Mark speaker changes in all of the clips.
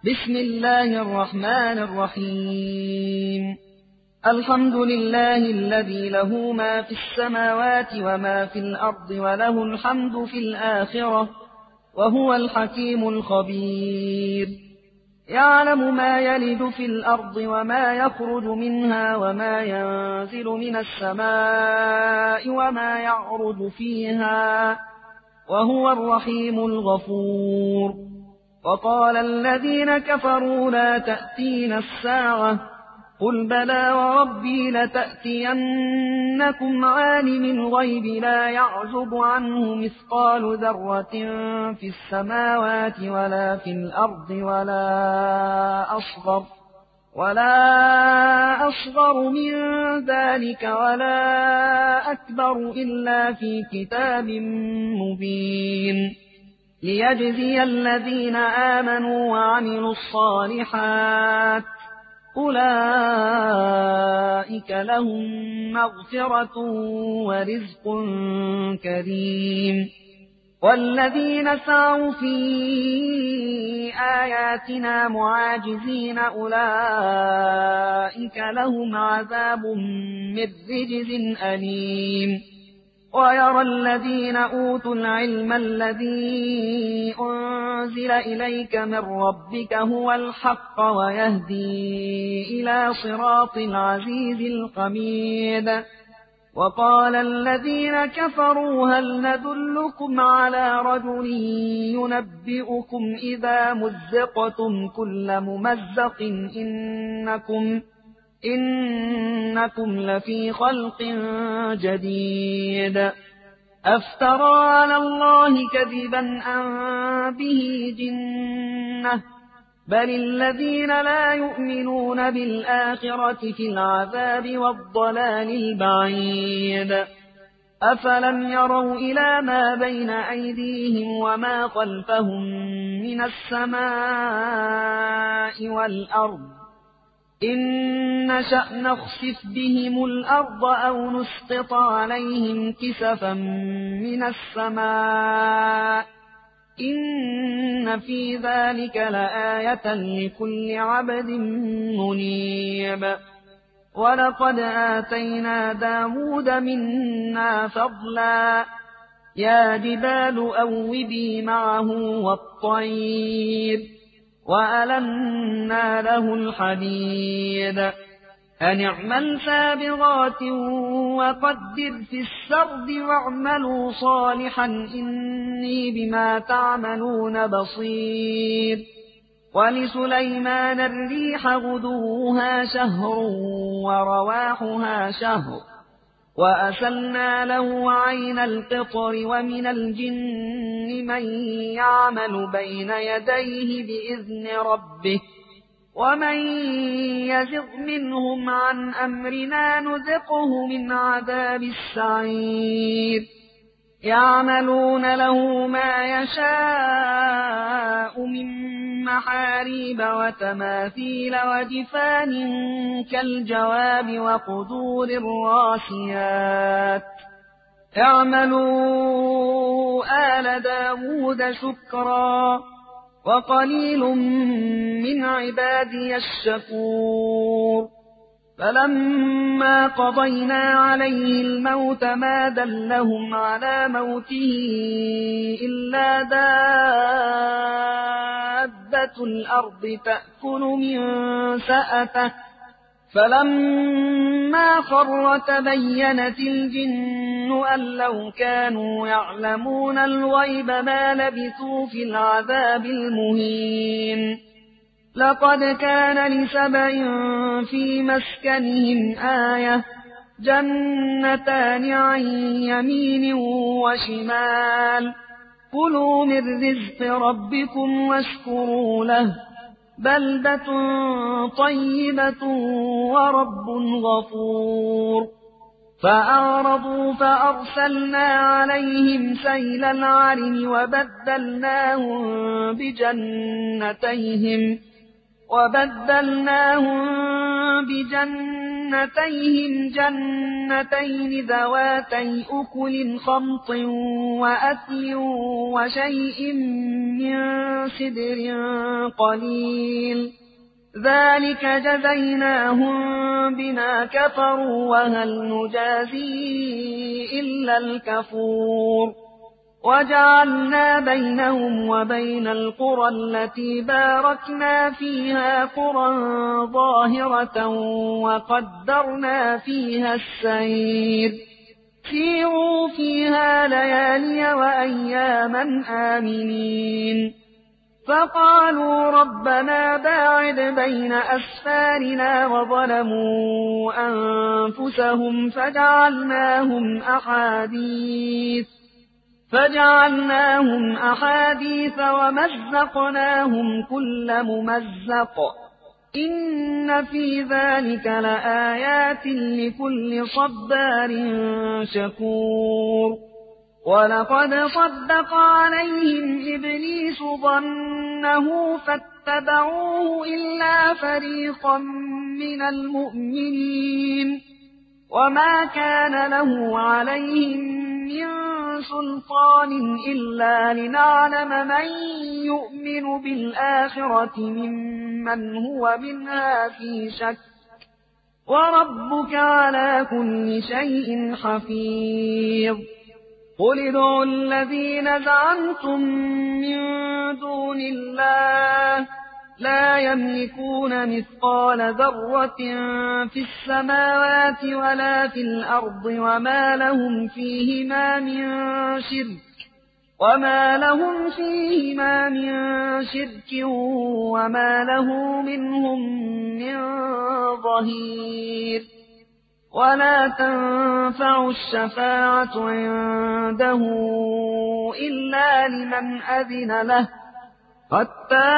Speaker 1: بسم الله الرحمن الرحيم. الحمد لله الذي له ما في السماوات وما في الأرض وله الحمد في الآخرة وهو الحكيم الخبير. يعلم ما يلج في الأرض وما يخرج منها وما ينزل من السماء وما يعرج فيها وهو الرحيم الغفور. وقال الذين كفروا لا تأتينا الساعة قل بلى وربي لتأتينكم عالم الغيب لا يعزب عنه مثقال ذرة في السماوات ولا في الأرض ولا أصغر من ذلك ولا أكبر إلا في كتاب مبين ليجزي الذين آمنوا وعملوا الصالحات أولئك لهم مغفرة ورزق كريم. والذين سعوا في آياتنا معاجزين أولئك لهم عذاب من رجز أليم. ويرى الذين أوتوا العلم الذي أنزل إليك من ربك هو الحق ويهدي إلى صراط العزيز الحميد. وقال الذين كفروا هل ندلكم على رجل ينبئكم إذا مزقتم كل ممزق إنكم لفي خلق جديد. أفترى على الله كذبا أم به جنة بل الذين لا يؤمنون بالآخرة في العذاب والضلال البعيد. أفلم يروا إلى ما بين أيديهم وما خلفهم من السماء والأرض إن نشأ نخسف بهم الأرض أو نسقط عليهم كسفا من السماء إن في ذلك لآية لكل عبد منيب. ولقد آتينا داود منا فضلا يا جبال أوبي معه والطير وألنا له الحديد أن اعمل سابغات وقدر في السرد واعملوا صالحا إني بما تعملون بصير. ولسليمان الريح غدوها شهر ورواحها شهر وأسلنا له عين القطر ومن الجن من يعمل بين يديه بإذن ربه ومن يزغ منهم عن أمرنا نذقه من عذاب السعير. يعملون له ما يشاء من محاريب وتماثيل وجفان كالجواب وقدور الراسيات. اعملوا آل داود شكرا وقليل من عبادي الشكور. فلما قضينا عليه الموت ما دلهم على موته إلا دابة الأرض تأكل من سأته فلما خر تبينت الجن أن لو كانوا يعلمون الغيب ما لبثوا في العذاب المهين. لقد كان لسبإ في مسكنهم آية جنتان عن يمين وشمال كلوا من رزق ربكم واشكروا له بلدة طيبة ورب غفور. فأعرضوا فأرسلنا عليهم سيل العرم وبدلناهم بجنتين جنتيهم جنتين ذواتي أكل خمط وأثل وشيء من سدر قليل ذلك جزيناهم بما كفروا وهل نجازي إلا الكفور وجعلنا بينهم وبين القرى التي باركنا فيها قرى ظاهرة وقدرنا فيها السير سيروا فيها ليالي وأياما آمنين فقالوا ربنا باعد بين أسفارنا وظلموا أنفسهم فجعلناهم أحاديث ومزقناهم كل ممزق إن في ذلك لآيات لكل صبار شكور ولقد صدق عليهم إبليس ظنه فاتبعوه إلا فريقا من المؤمنين وما كان له عليهم من سلطان إلا لنعلم من يؤمن بالآخرة ممن هو منها في شك وربك على كل شيء حفيظ قل ادعوا الذين زعمتم من دون الله لا يملكون مثقال ذرة في السماوات ولا في الأرض وما لهم فيهما من شرك وما له منهم من ظهير ولا تنفع الشفاعة عنده إلا لمن أذن له حتى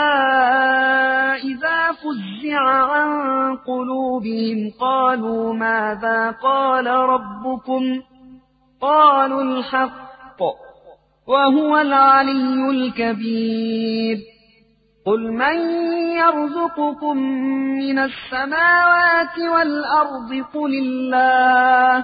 Speaker 1: إذا فزع عن قلوبهم قالوا ماذا قال ربكم قالوا الحق وهو العلي الكبير قل من يرزقكم من السماوات والأرض قل الله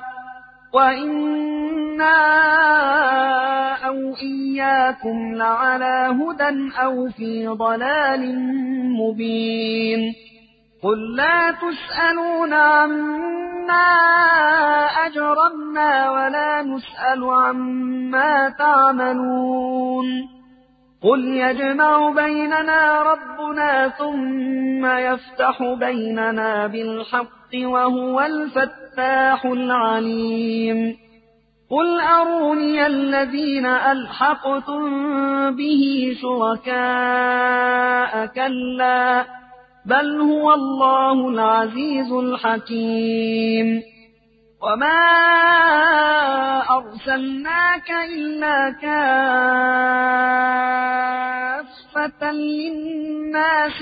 Speaker 1: وإنا أو إياكم لعلى هدى أو في ضلال مبين قل لا تسألون عما أجرمنا ولا نسأل عما تعملون قل يجمع بيننا ربنا ثم يفتح بيننا بالحق وهو الفتاح العليم قل أروني الذين ألحقتم به شركاء كلا بل هو الله العزيز الحكيم وما أرسلناك إلا كافة للناس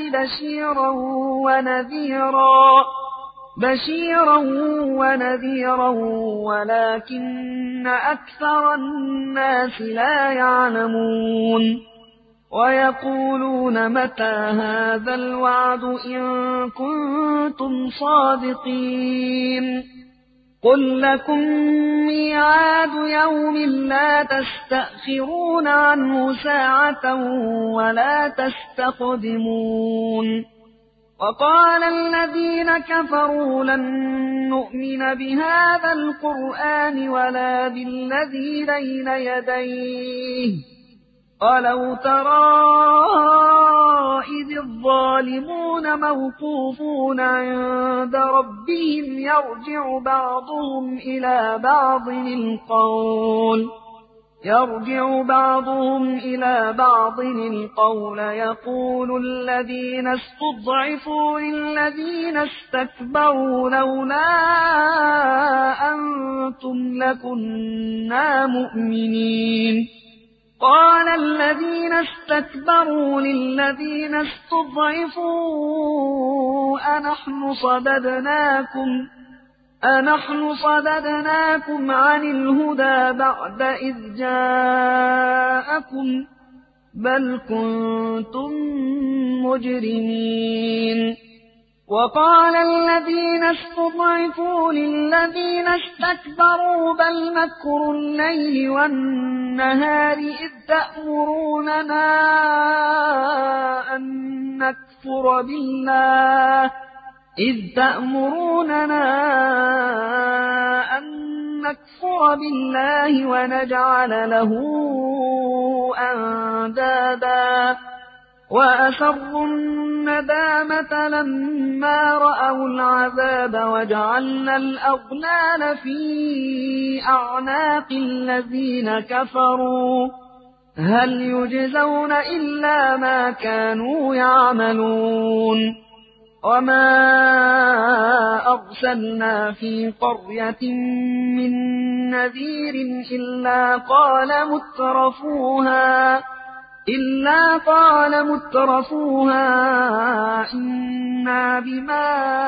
Speaker 1: بشيرا ونذيرا ولكن أكثر الناس لا يعلمون ويقولون متى هذا الوعد إن كنتم صادقين قل لكم ميعاد يوم لا تستأخرون عنه ساعة ولا تستقدمون وقال الذين كفروا لن نؤمن بهذا القرآن ولا بالذي بين يديه ولو ترى إذ الظالمون موقوفون عند ربهم يرجع بعضهم إلى بعض القول يقول الذين استضعفوا للذين استكبروا لولا أنتم لكنا مؤمنين قال الذين استكبروا للذين استضعفوا أنحن صددناكم عن الهدى بعد إذ جاءكم بل كنتم مجرمين وقال الذين استضعفوا للذين استكبروا بل مكر الليل والنهار إذ تأمروننا أن نكفر بالله ونجعل له أندادا وأسروا الندامة لما رأوا العذاب وجعلنا الأغلال في أعناق الذين كفروا هل يجزون إلا ما كانوا يعملون وما أرسلنا في قرية من نذير إلا قال مترفوها إنا بما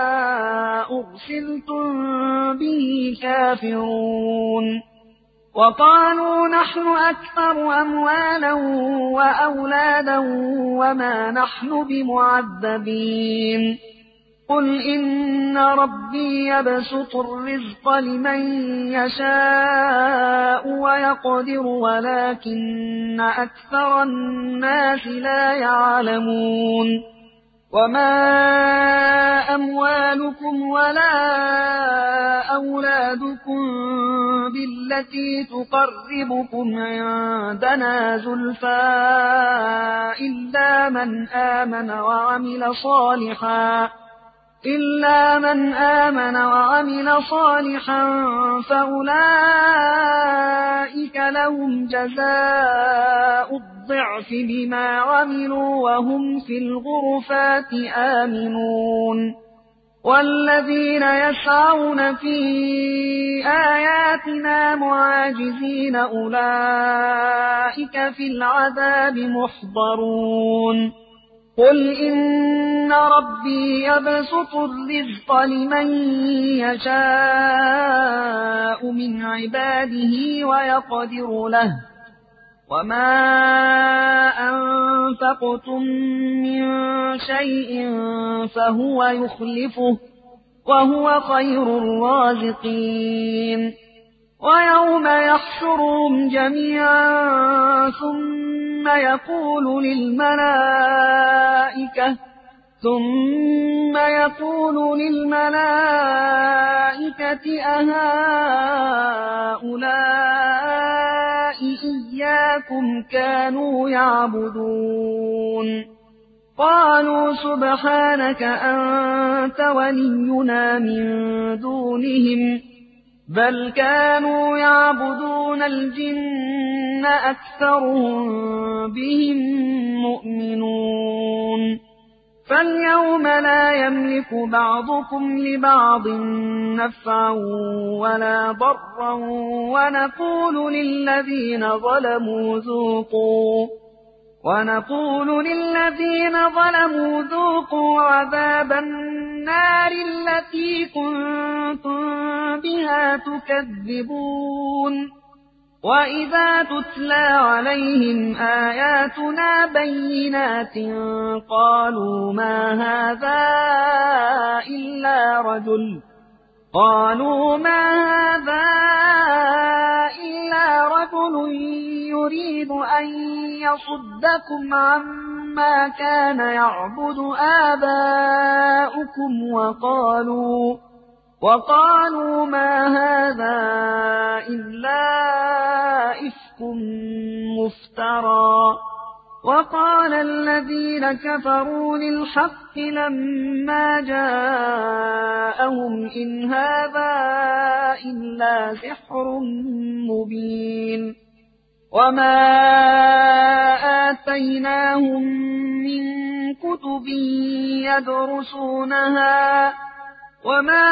Speaker 1: أرسلتم به كافرون وقالوا نحن أكثر أموالا وأولادا وما نحن بمعذبين قل إن ربي يبسط الرزق لمن يشاء ويقدر ولكن أكثر الناس لا يعلمون وما أموالكم ولا أولادكم بالتي تقربكم عندنا زلفى إلا من آمن وعمل صالحا فأولئك لهم جزاء الضعف بما عملوا وهم في الغرفات آمنون والذين يسعون في آياتنا معاجزين أولئك في العذاب محضرون قل إن ربي يبسط الرزق لمن يشاء من عباده ويقدر له وما أنفقتم من شيء فهو يخلفه وهو خير الرازقين ويوم يحشرهم جميعا ثم يقول للملائكة أهؤلاء إياكم كانوا يعبدون قالوا سبحانك أنت ولينا من دونهم بل كانوا يعبدون الجن أكثرهم بهم مؤمنون فاليوم لا يملك بعضكم لبعض نفعا ولا ضرا ونقول للذين ظلموا ذوقوا عذاب النار التي كنتم بها تكذبون وإذا تتلى عليهم آياتنا بينات قالوا ما هذا إلا رجل يريد أن يصدكم عما كان يعبد آباؤكم وقالوا ما هذا إلا إفك مفترى وقال الذين كفروا للحق لما جاءهم إن هذا إلا سحر مبين وما آتيناهم من كتب يدرسونها وما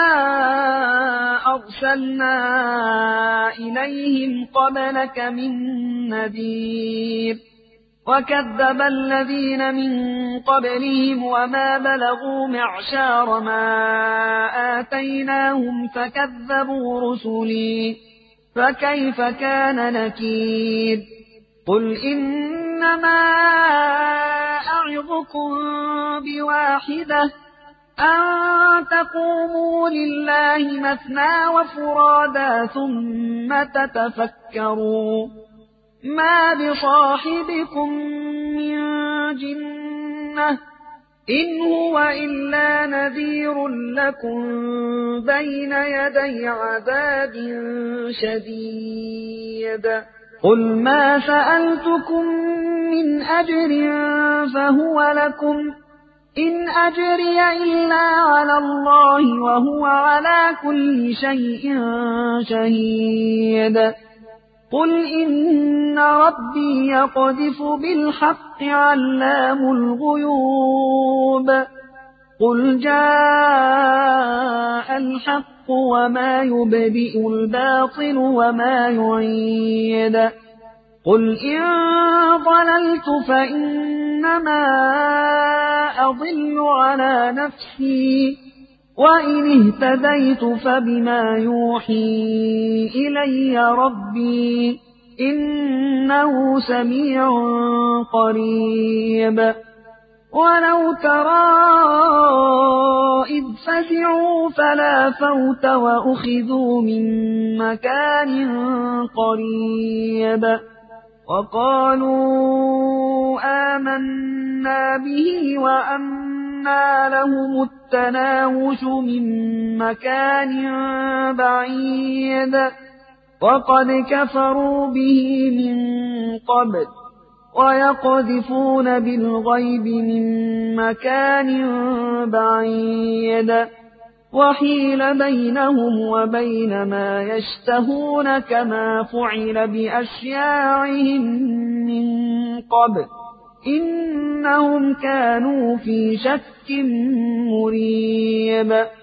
Speaker 1: أرسلنا إليهم قبلك من نذير وكذب الذين من قبلهم وما بلغوا معشار ما آتيناهم فكذبوا رسلي فكيف كان نكير قل إنما أعظكم بواحدة أن تقوموا لله مثنى وفرادا ثم تتفكروا ما بصاحبكم من جنة إن هو إلا نذير لكم بين يدي عذاب شديد قل ما سألتكم من أجر فهو لكم إن أجري إلا على الله وهو على كل شيء شهيد قل إن ربي يقذف بالحق علام الغيوب قل جاء الحق وما يبدئ الباطل وما يعيد قل إن ضللت فإنما أضل على نفسي وإن اهتديت فبما يوحي إلي ربي إنه سميع قريب ولو ترى إذ فزعوا فلا فوت وأخذوا من مكان قريب وقالوا آمنا به وأنى لهم التناوش من مكان بعيد وقد كفروا به من قبل ويقذفون بالغيب من مكان بعيد وحيل بينهم وبين ما يشتهون كما فعل بأشياعهم من قبل إنهم كانوا في شك مريب